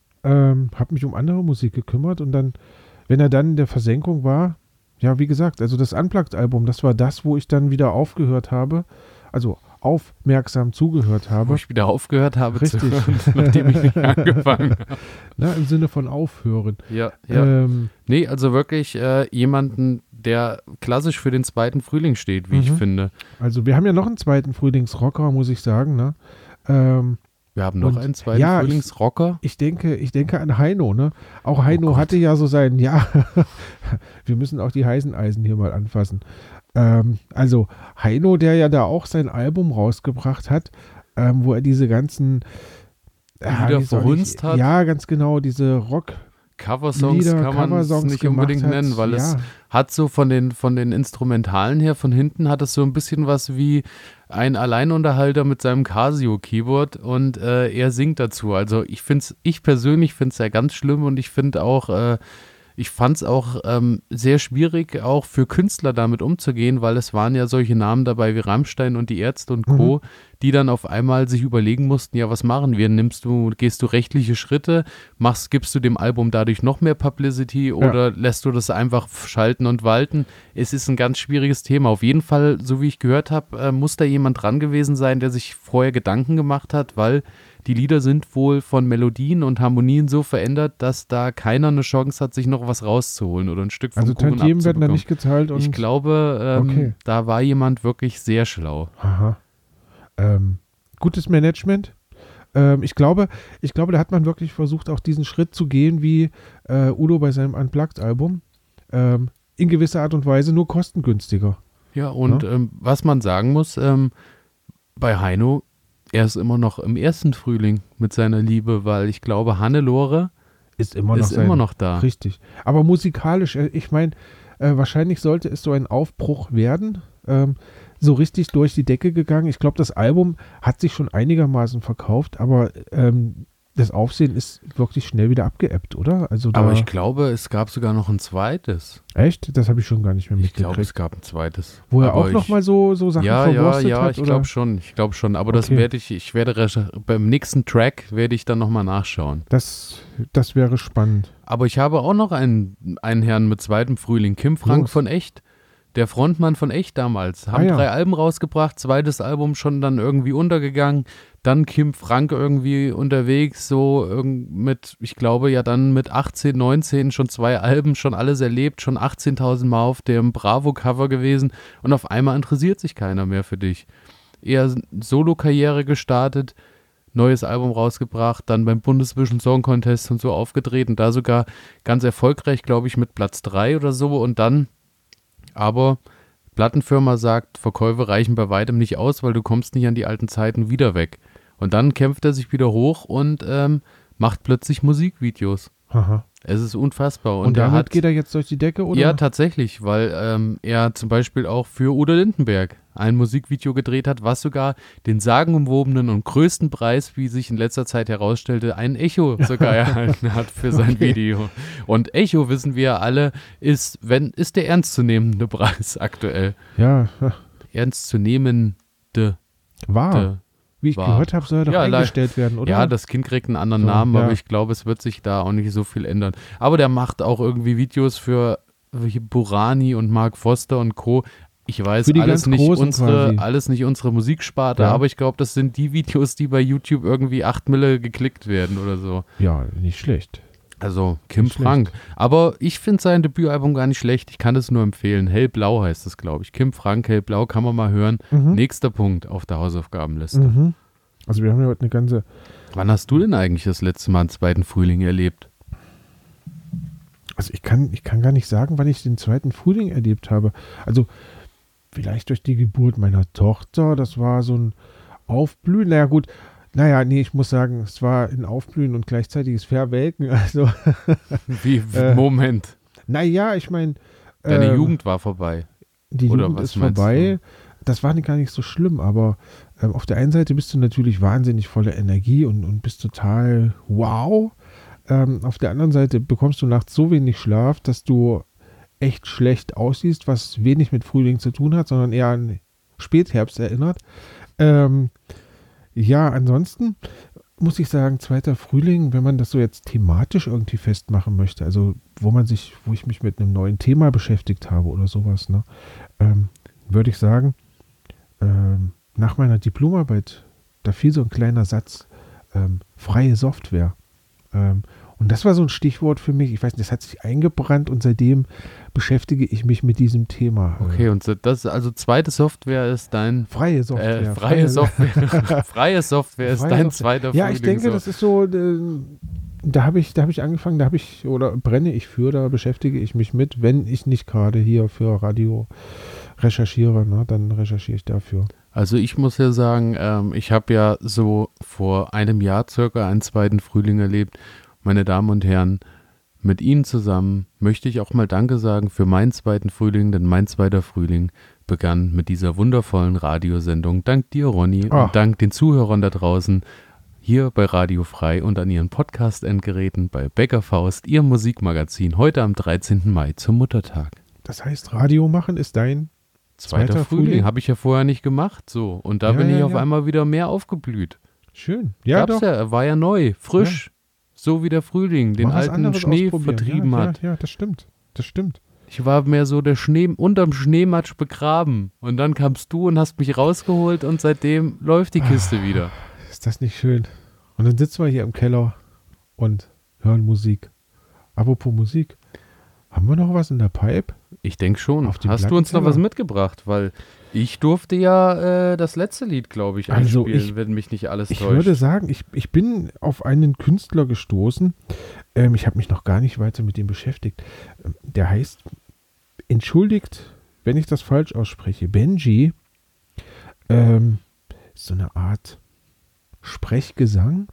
ähm, habe mich um andere Musik gekümmert und dann, wenn er dann in der Versenkung war, ja, wie gesagt, also das Unplugged-Album, das war das, wo ich dann wieder aufgehört habe, also aufmerksam zugehört habe. Wo ich wieder aufgehört habe Richtig. zu hören, nachdem ich nicht angefangen habe. Na, im Sinne von aufhören. Ja, ja. Ähm, Nee, also wirklich äh, jemanden, der klassisch für den zweiten Frühling steht, wie ich Mhm. finde. also wir haben ja noch einen zweiten Frühlingsrocker, muss ich sagen. Ne? Ähm, Wir haben noch Und- einen zweiten ja, ich- Frühlingsrocker. ich denke, ich denke an Heino. Ne? Auch Heino Oh Gott. hatte ja so sein, ja, wir müssen auch die heißen Eisen hier mal anfassen. Ähm, also Heino, der ja da auch sein Album rausgebracht hat, ähm, wo er diese ganzen Lieder wie soll verhunzt ich, hat. Ja, ganz genau, diese Rock Coversongs Lieder, kann man es Coversongs nicht unbedingt gemacht hat. nennen, weil es Ja. hat so von den, von den Instrumentalen her, von hinten hat es so ein bisschen was wie ein Alleinunterhalter mit seinem Casio-Keyboard und äh, er singt dazu. Also ich finde es, ich persönlich finde es ja ganz schlimm und ich finde auch, äh, ich fand es auch ähm, sehr schwierig, auch für Künstler damit umzugehen, weil es waren ja solche Namen dabei wie Rammstein und die Ärzte und Co., die dann auf einmal sich überlegen mussten, ja, was machen wir? Nimmst du, gehst du rechtliche Schritte, machst, gibst du dem Album dadurch noch mehr Publicity oder lässt du das einfach schalten und walten? Es ist ein ganz schwieriges Thema. Auf jeden Fall, so wie ich gehört habe, äh, muss da jemand dran gewesen sein, der sich vorher Gedanken gemacht hat, weil die Lieder sind wohl von Melodien und Harmonien so verändert, dass da keiner eine Chance hat, sich noch was rauszuholen oder ein Stück vom Also Kuchen Tantiemen werden da abzubekommen. nicht gezahlt und Ich glaube, ähm, Okay. da war jemand wirklich sehr schlau. Aha. Ähm, gutes Management. Ähm, ich glaube, ich glaube, da hat man wirklich versucht, auch diesen Schritt zu gehen, wie äh, Udo bei seinem Unplugged-Album. Ähm, in gewisser Art und Weise nur kostengünstiger. Ja, und ähm, was man sagen muss, ähm, bei Heino, er ist immer noch im ersten Frühling mit seiner Liebe, weil ich glaube, Hannelore Ist immer noch ist sein, immer noch da. Richtig. Aber musikalisch, äh, ich meine, äh, wahrscheinlich sollte es so ein Aufbruch werden. Ähm, so richtig durch die Decke gegangen. Ich glaube, das Album hat sich schon einigermaßen verkauft, aber ähm, das Aufsehen ist wirklich schnell wieder abgeebbt, oder? Also da, Aber ich glaube, es gab sogar noch ein zweites. echt? Das habe ich schon gar nicht mehr Ich glaube, es mitgekriegt. gab ein zweites. Wo er Aber auch ich- nochmal so, so Sachen Ja, ja, verwurstet ja, hat? ich oder? glaube schon, ich glaube schon. Aber das Okay. werde ich, ich werde recher- beim nächsten Track werde ich dann nochmal nachschauen. Das, das wäre spannend. Aber ich habe auch noch einen, einen Herrn mit zweitem Frühling, Kim Frank Los. von Echt. Der Frontmann von Echt damals. Haben Ah, ja. drei Alben rausgebracht, zweites Album schon dann irgendwie untergegangen. Dann Kim Frank irgendwie unterwegs, so irgend mit, ich glaube ja dann mit achtzehn, neunzehn schon zwei Alben, schon alles erlebt, schon achtzehntausend Mal auf dem Bravo-Cover gewesen und auf einmal interessiert sich keiner mehr für dich. Eher Solo-Karriere gestartet, neues Album rausgebracht, dann beim Bundesvision Song Contest und so aufgetreten, da sogar ganz erfolgreich, glaube ich, mit Platz drei oder so und dann aber Plattenfirma sagt, Verkäufe reichen bei weitem nicht aus, weil du kommst nicht an die alten Zeiten wieder weg. Und dann kämpft er sich wieder hoch und ähm, macht plötzlich Musikvideos. Aha. Es ist unfassbar. Und, Und, er damit hat, geht er jetzt durch die Decke, oder? ja, tatsächlich, weil ähm, er zum Beispiel auch für Udo Lindenberg ein Musikvideo gedreht hat, was sogar den sagenumwobenen und größten Preis, wie sich in letzter Zeit herausstellte, ein Echo sogar erhalten hat für sein Okay. Video. Und Echo, wissen wir alle, ist, wenn, ist der ernstzunehmende Preis aktuell. Ja, Ernstzunehmende. war. Wie ich war. gehört habe, soll er doch Ja, le- eingestellt werden, oder? Ja, das Kind kriegt einen anderen So, Namen, ja. aber ich glaube, es wird sich da auch nicht so viel ändern. Aber der macht auch irgendwie Videos für welche Burani und Mark Foster und Co. Ich weiß, Für die alles ganz nicht, Großen unsere, quasi. alles nicht unsere Musiksparte, Ja. aber ich glaube, das sind die Videos, die bei YouTube irgendwie acht Mille geklickt werden oder so. Ja, nicht schlecht. Also Kim Nicht Frank. Aber ich finde sein Debütalbum gar nicht schlecht. Ich kann es nur empfehlen. Hellblau heißt es, glaube ich. Kim Frank, Hellblau, kann man mal hören. Mhm. Nächster Punkt auf der Hausaufgabenliste. Mhm. Also wir haben ja heute eine ganze... Wann hast du denn eigentlich das letzte Mal einen zweiten Frühling erlebt? Also ich kann, ich kann gar nicht sagen, wann ich den zweiten Frühling erlebt habe. Also vielleicht durch die Geburt meiner Tochter. Das war so ein Aufblühen. Naja gut, naja, nee, ich muss sagen, es war ein Aufblühen und gleichzeitiges Verwelken. Also, Wie, Äh, Moment. naja, ich meine... Deine ähm, Jugend war vorbei. Die Oder Jugend was ist meinst vorbei. Das war gar nicht so schlimm, aber ähm, auf der einen Seite bist du natürlich wahnsinnig voller Energie und, und bist total wow. Ähm, auf der anderen Seite bekommst du nachts so wenig Schlaf, dass du echt schlecht aussiehst, was wenig mit Frühling zu tun hat, sondern eher an Spätherbst erinnert. Ähm, ja, ansonsten muss ich sagen, zweiter Frühling, wenn man das so jetzt thematisch irgendwie festmachen möchte, also wo man sich, wo ich mich mit einem neuen Thema beschäftigt habe oder sowas, ne, ähm, würde ich sagen, ähm, nach meiner Diplomarbeit, da fiel so ein kleiner Satz, ähm, freie Software. Ähm, und das war so ein Stichwort für mich. Ich weiß nicht, das hat sich eingebrannt und seitdem beschäftige ich mich mit diesem Thema. Okay, und so, das, also zweite Software ist dein... Freie Software. Äh, freie Software. freie Software ist Freie dein Software. zweiter Ja, ich Frühling, denke, so. das ist so, äh, da habe ich, da habe ich angefangen, da habe ich, oder brenne ich für, da beschäftige ich mich mit, wenn ich nicht gerade hier für Radio recherchiere, ne, dann recherchiere ich dafür. Also ich muss ja sagen, ähm, ich habe ja so vor einem Jahr circa einen zweiten Frühling erlebt. Meine Damen und Herren, mit Ihnen zusammen möchte ich auch mal Danke sagen für meinen zweiten Frühling, denn mein zweiter Frühling begann mit dieser wundervollen Radiosendung. Dank dir, Ronny, Ach. und dank den Zuhörern da draußen hier bei Radio Frei und an Ihren Podcast-Endgeräten bei Bäckerfaust, Ihrem Musikmagazin, heute am dreizehnten Mai zum Muttertag. Das heißt, Radio machen ist dein Zweiter, Zweiter Frühling, Frühling? habe ich ja vorher nicht gemacht, so. Und da Ja, bin ja, ich auf ja. einmal wieder mehr aufgeblüht. Schön. Ja, Gab's doch. ja, er war ja neu, frisch, so wie der Frühling, den Mal was alten anderes Schnee ausprobieren. vertrieben ja, hat. Ja, ja, das stimmt. Das stimmt. Ich war mehr so der Schnee, unterm Schneematsch begraben. Und dann kamst du und hast mich rausgeholt und seitdem läuft die Kiste wieder. Ist das nicht schön? Und dann sitzen wir hier im Keller und hören Musik. Apropos Musik. Haben wir noch was in der Pipe? Ich denke schon. Auf dem Hast du uns noch Plattenteller? was mitgebracht? Weil ich durfte ja äh, das letzte Lied, glaube ich, Also einspielen, ich- wenn mich nicht alles Ich täuscht. würde sagen, ich, ich bin auf einen Künstler gestoßen. Ähm, ich habe mich noch gar nicht weiter mit ihm beschäftigt. Ähm, der heißt, entschuldigt, wenn ich das falsch ausspreche, Benji. Ähm, ist so eine Art Sprechgesang.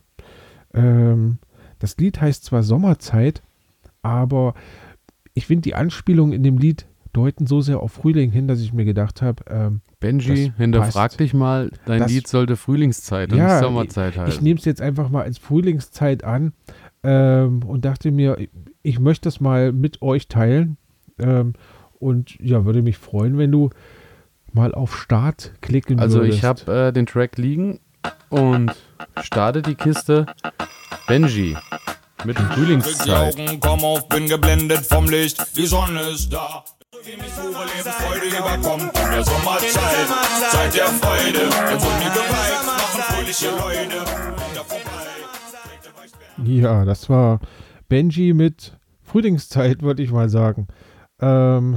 Ähm, das Lied heißt zwar Sommerzeit, aber ich finde die Anspielungen in dem Lied deuten so sehr auf Frühling hin, dass ich mir gedacht habe, ähm, Benji, das hinterfrag passt. dich mal, dein Das- Lied sollte Frühlingszeit und Ja, nicht Sommerzeit ich heißen. nehme es jetzt einfach mal als Frühlingszeit an ähm, und dachte mir, ich möchte das mal mit euch teilen ähm, und ja, würde mich freuen, wenn du mal auf Start klicken Also würdest. ich habe äh, den Track liegen und starte die Kiste. Benji mit Krieg die Frühlingszeit. Augen, komm auf, bin geblendet vom Licht. Die Sonne ist da. Wie mich pure Lebensfreude überkommt in der Sommerzeit. Zeit der Freude. Der wundige Vibes machen fröhliche Leute. Wieder vorbei. Ja, das war Benji mit Frühlingszeit, würde ich mal sagen. Ähm,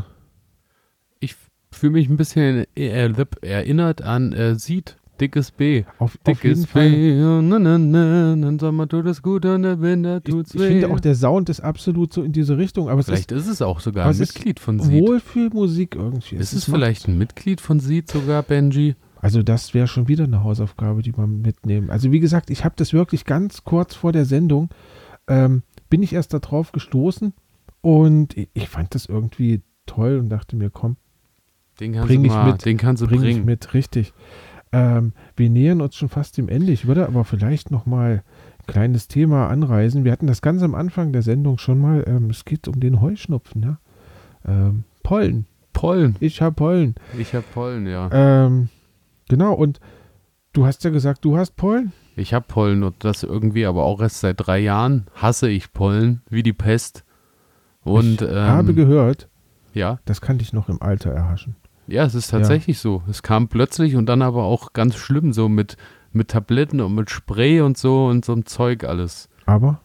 Ich fühle mich ein bisschen äh, erinnert an äh, Sied, dickes B. auf, auf Dickes jeden Fall. B, na, na, na, im Sommer tut es gut und im Winter Ich, tut's ich weh. finde auch, der Sound ist absolut so in diese Richtung, aber es Vielleicht ist es auch sogar aber ein es ist Mitglied von Sied. Wohlfühlmusik irgendwie. Ist es macht- vielleicht ein Mitglied von Sied sogar, Benji? Also das wäre schon wieder eine Hausaufgabe, die man mitnehmen. Also wie gesagt, ich habe das wirklich ganz kurz vor der Sendung, ähm, bin ich erst darauf gestoßen und ich, ich fand das irgendwie toll und dachte mir, komm, Den kannst Bring du ich mal, mit. den kannst du bring ich bringen. mit, richtig. Ähm, wir nähern uns schon fast dem Ende. Ich würde aber vielleicht noch mal ein kleines Thema anreißen. Wir hatten das ganz am Anfang der Sendung schon mal. Ähm, es geht um den Heuschnupfen, ja. Ähm, Pollen. Pollen. Ich habe Pollen. Ich habe Pollen, ja. Ähm, genau, und du hast ja gesagt, du hast Pollen? Ich habe Pollen und das irgendwie, aber auch erst seit drei Jahren hasse ich Pollen wie die Pest. Und ich ähm, habe gehört, ja, das kann dich noch im Alter erhaschen. ja, es ist tatsächlich so. Es kam plötzlich und dann aber auch ganz schlimm, so mit, mit Tabletten und mit Spray und so und so einem Zeug alles. Aber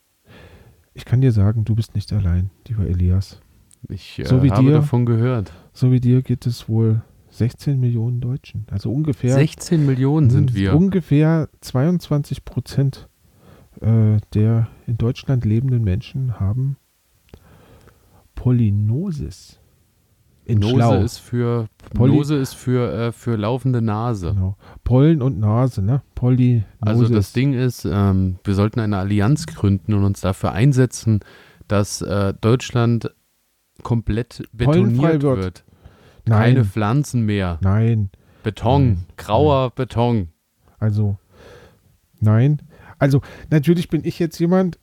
ich kann dir sagen, du bist nicht allein, lieber Elias. Ich äh, So wie habe dir? davon gehört. So wie dir geht es wohl sechzehn Millionen Deutschen. Also ungefähr sechzehn Millionen sind wir. Ungefähr zweiundzwanzig Prozent äh, der in Deutschland lebenden Menschen haben Pollinosis. In Nose Schlau. ist für Polly- Nose ist für, äh, für laufende Nase. Genau. Pollen und Nase, ne? Pollinosis. Also das Ding ist, ähm, wir sollten eine Allianz gründen und uns dafür einsetzen, dass äh, Deutschland komplett Pollenfrei betoniert wird. wird. Nein, Keine Pflanzen mehr. nein. Beton, Nein. grauer Beton. Also, nein. Also, natürlich bin ich jetzt jemand,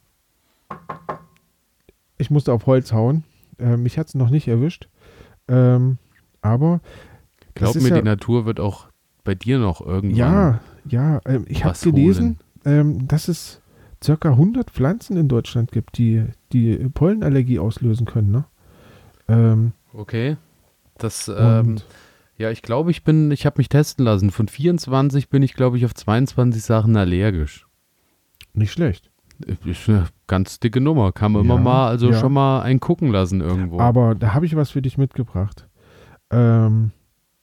ich musste auf Holz hauen. Äh, mich hat es noch nicht erwischt. Ähm, aber, Glaub das mir, ist ja, die Natur wird auch bei dir noch irgendwann. ja, ja, ähm, ich habe was gelesen, ähm, dass es circa hundert Pflanzen in Deutschland gibt, die die Pollenallergie auslösen können. Ne? Ähm, Okay. Das, ähm, und Ja, ich glaube, ich bin, ich habe mich testen lassen. Von vierundzwanzig bin ich, glaube ich, auf zweiundzwanzig Sachen allergisch. Nicht schlecht. Ist eine ganz dicke Nummer. Kann man Ja, immer mal, also ja. schon mal einen gucken lassen irgendwo. Aber da habe ich was für dich mitgebracht. Ähm,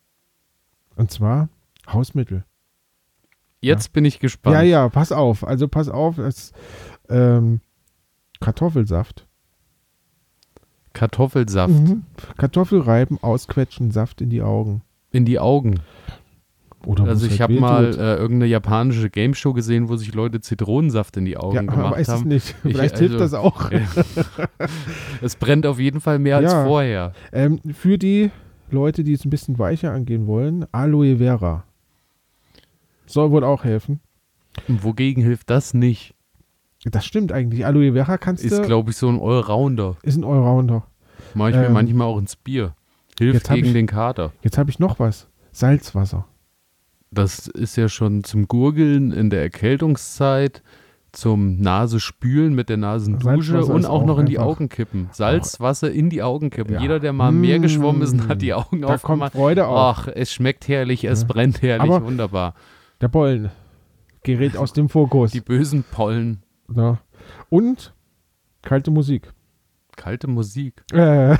und zwar Hausmittel. Jetzt bin ich gespannt. Ja, ja, pass auf. Also pass auf, es ähm, Kartoffelsaft. Kartoffelsaft Mhm. Kartoffel reiben, ausquetschen, Saft in die Augen. in die Augen. Oder Also wo's ich halt habe mal wehtut. äh, irgendeine japanische Gameshow gesehen, wo sich Leute Zitronensaft in die Augen ja, gemacht aber weiß es haben. nicht. Ich, Vielleicht also, hilft das auch. Es brennt auf jeden Fall mehr als Ja. vorher. Ähm, für die Leute, die es ein bisschen weicher angehen wollen, Aloe Vera. Soll wohl auch helfen. Und wogegen hilft das nicht? Das stimmt eigentlich. Aloe Vera kannst Ist, du, glaube ich, so ein Allrounder. ist ein Allrounder. Mache ich mir Ähm, manchmal auch ins Bier. Hilft jetzt hab gegen ich- den Kater. Jetzt habe ich noch was. Salzwasser. Das ist ja schon zum Gurgeln in der Erkältungszeit, zum Nasespülen mit der Nasendusche Salzwasser und ist auch auch noch in die einfach- Augen kippen. Salzwasser in die Augen kippen. Ja. Jeder, der mal am Meer Mm. geschwommen ist und hat die Augen Da kommt aufgemacht. Freude auf. Ach, es schmeckt herrlich, es Ja. brennt herrlich, Aber- wunderbar. Der Bollen gerät aus dem Fokus. Die bösen Pollen. Ja. Und kalte Musik. Kalte Musik, Äh,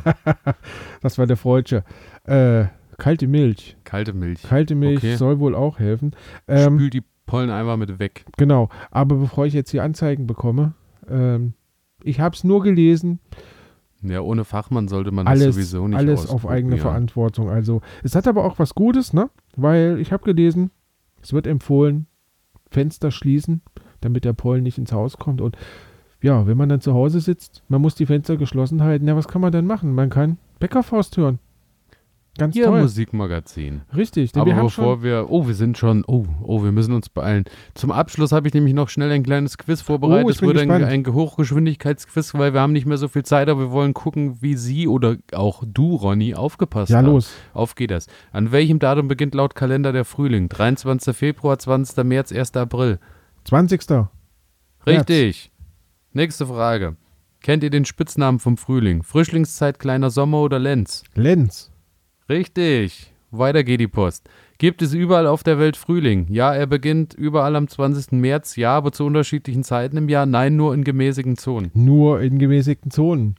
das war der Freudsche. Äh, kalte Milch. kalte Milch. Kalte Milch Okay. soll wohl auch helfen. Ähm, Spül die Pollen einfach mit weg. genau. Aber bevor ich jetzt hier Anzeigen bekomme, ähm, ich habe es nur gelesen. Ja, ohne Fachmann sollte man das Alles, sowieso nicht alles auf eigene ausprobieren. Verantwortung. Also es hat aber auch was Gutes, ne? Weil ich habe gelesen, es wird empfohlen, Fenster schließen, damit der Pollen nicht ins Haus kommt. Und ja, wenn man dann zu Hause sitzt, man muss die Fenster geschlossen halten. Ja, was kann man dann machen? Man kann Bäckerfaust hören. Ganz Ihr toll. Musikmagazin. Richtig. Denn Aber wir haben bevor schon, wir, oh, wir sind schon, oh, oh, wir müssen uns beeilen. Zum Abschluss habe ich nämlich noch schnell ein kleines Quiz vorbereitet. Oh, ich es bin wird ein, gespannt. ein Hochgeschwindigkeitsquiz, weil wir haben nicht mehr so viel Zeit, aber wir wollen gucken, wie Sie oder auch du, Ronny, aufgepasst ja haben. los. Auf geht das. An welchem Datum beginnt laut Kalender der Frühling? dreiundzwanzigster Februar, zwanzigster März, erster April. zwanzigster März. Richtig. Nächste Frage. Kennt ihr den Spitznamen vom Frühling? Frischlingszeit, kleiner Sommer oder Lenz? Lenz. Richtig. Weiter geht die Post. Gibt es überall auf der Welt Frühling? Ja, er beginnt überall am zwanzigsten März. Ja, aber zu unterschiedlichen Zeiten im Jahr. Nein, nur in gemäßigten Zonen. Nur in gemäßigten Zonen.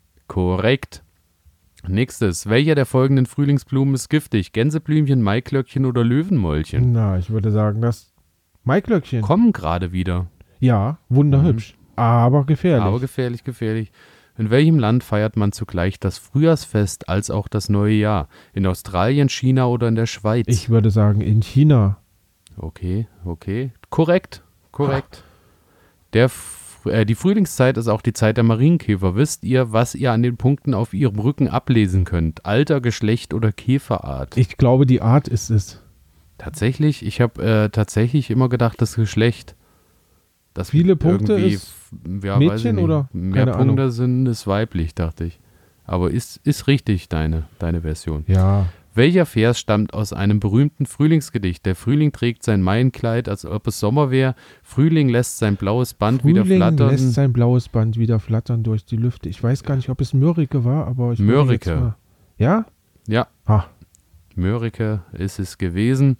Korrekt. Nächstes. Welcher der folgenden Frühlingsblumen ist giftig? Gänseblümchen, Maiglöckchen oder Löwenmäulchen? Na, ich würde sagen, das Maiglöckchen. Kommen gerade wieder. Ja, wunderhübsch. Aber gefährlich. Aber gefährlich, gefährlich. In welchem Land feiert man zugleich das Frühjahrsfest als auch das neue Jahr? In Australien, China oder in der Schweiz? ich würde sagen, in China. Okay, okay. Korrekt, korrekt. Der, F- äh, die Frühlingszeit ist auch die Zeit der Marienkäfer. Wisst ihr, was ihr an den Punkten auf ihrem Rücken ablesen könnt? Alter, Geschlecht oder Käferart? Ich glaube, die Art ist es. Tatsächlich? Ich habe äh, tatsächlich immer gedacht, das Geschlecht. Das Viele Punkte irgendwie, ist f- ja, weiß ich Mädchen nicht. oder? Mehr Keine Punkte Ahnung. sind ist weiblich, dachte ich. Aber ist, ist richtig deine, deine Version. Ja. Welcher Vers stammt aus einem berühmten Frühlingsgedicht? Der Frühling trägt sein Maienkleid, als ob es Sommer wäre. Frühling lässt sein blaues Band wieder Frühling flattern. lässt sein blaues Band wieder flattern durch die Lüfte. Ich weiß gar nicht, ob es Mörike war, aber ich würde Mörike. jetzt mal- Ja? Ja, Ah, Mörike ist es gewesen.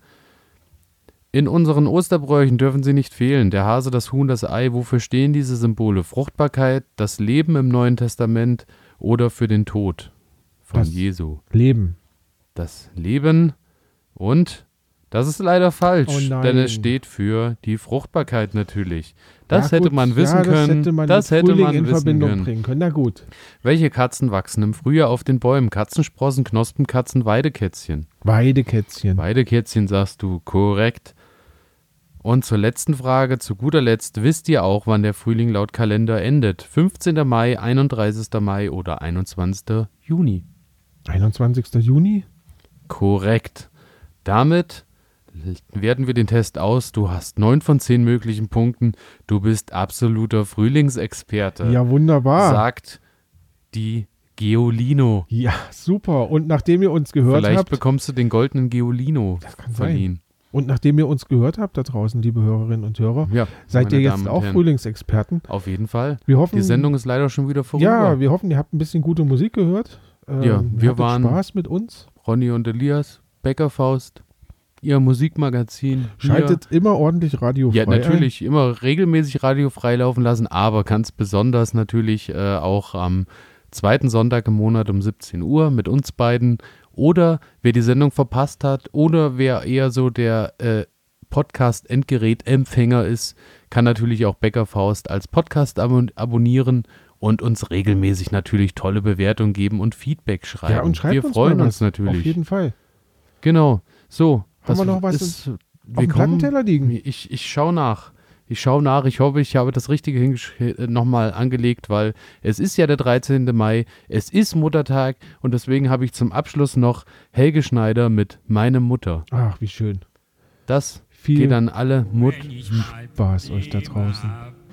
In unseren Osterbräuchen dürfen sie nicht fehlen. Der Hase, das Huhn, das Ei. Wofür stehen diese Symbole? Fruchtbarkeit, das Leben im Neuen Testament oder für den Tod von Das- Jesu? Leben. Das Leben und das ist leider falsch, Oh nein. denn es steht für die Fruchtbarkeit natürlich. Das Ja, hätte gut, man wissen ja, das können. Hätte man das mit hätte Frühling man in wissen Verbindung können. bringen können. Na gut. Welche Katzen wachsen im Frühjahr auf den Bäumen? Katzensprossen, Knospenkatzen, Weidekätzchen. Weidekätzchen. Weidekätzchen sagst du, korrekt. Und zur letzten Frage, zu guter Letzt, wisst ihr auch, wann der Frühling laut Kalender endet? fünfzehnter Mai, einunddreißigster Mai oder einundzwanzigster Juni? einundzwanzigster Juni? Korrekt. Damit werten wir den Test aus. Du hast neun von zehn möglichen Punkten. Du bist absoluter Frühlingsexperte, Ja, wunderbar. sagt die Geolino. Ja, super. Und nachdem ihr uns gehört Vielleicht habt, bekommst du den goldenen Geolino kann verliehen. und nachdem ihr uns gehört habt da draußen, liebe Hörerinnen und Hörer, Ja, seid meine ihr Damen jetzt und auch Herren. Frühlingsexperten. Auf jeden Fall. Wir hoffen, Die Sendung ist leider schon wieder vorüber. ja, wir hoffen, ihr habt ein bisschen gute Musik gehört. Ähm, Ja, wir hattet waren- Spaß mit uns. Ronny und Elias, Bäckerfaust, Ihr Musikmagazin. Schaltet hier. Immer ordentlich Radio frei. Ja, natürlich, ein. Immer regelmäßig Radio freilaufen lassen, aber ganz besonders natürlich äh, auch am zweiten Sonntag im Monat um siebzehn Uhr mit uns beiden. Oder wer die Sendung verpasst hat oder wer eher so der äh, Podcast-Endgerät-Empfänger ist, kann natürlich auch Bäckerfaust als Podcast ab- abonnieren und uns regelmäßig natürlich tolle Bewertungen geben und Feedback schreiben. Ja, und schreibt wir uns freuen mal uns was. natürlich. Auf jeden Fall. Genau. So. Haben wir noch was ist, auf dem Plattenteller liegen? Ich, ich schaue nach. Ich schaue nach. Ich hoffe, ich habe das Richtige hingesch- nochmal angelegt, weil es ist ja der dreizehnten Mai. Es ist Muttertag und deswegen habe ich zum Abschluss noch Helge Schneider mit Meine Mutter. Ach, wie schön. Das Viel geht an alle Mut. Spaß euch da draußen.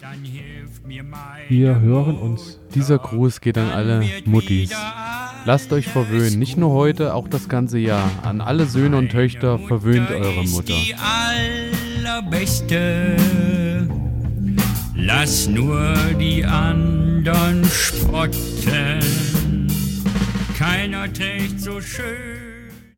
Wir hören uns. Dieser Gruß geht an alle Muttis. Lasst euch verwöhnen, nicht nur heute, auch das ganze Jahr. An alle Söhne und Töchter, verwöhnt eure Mutter. Die allerbeste. Lass nur die anderen spotten. Keiner trägt so schön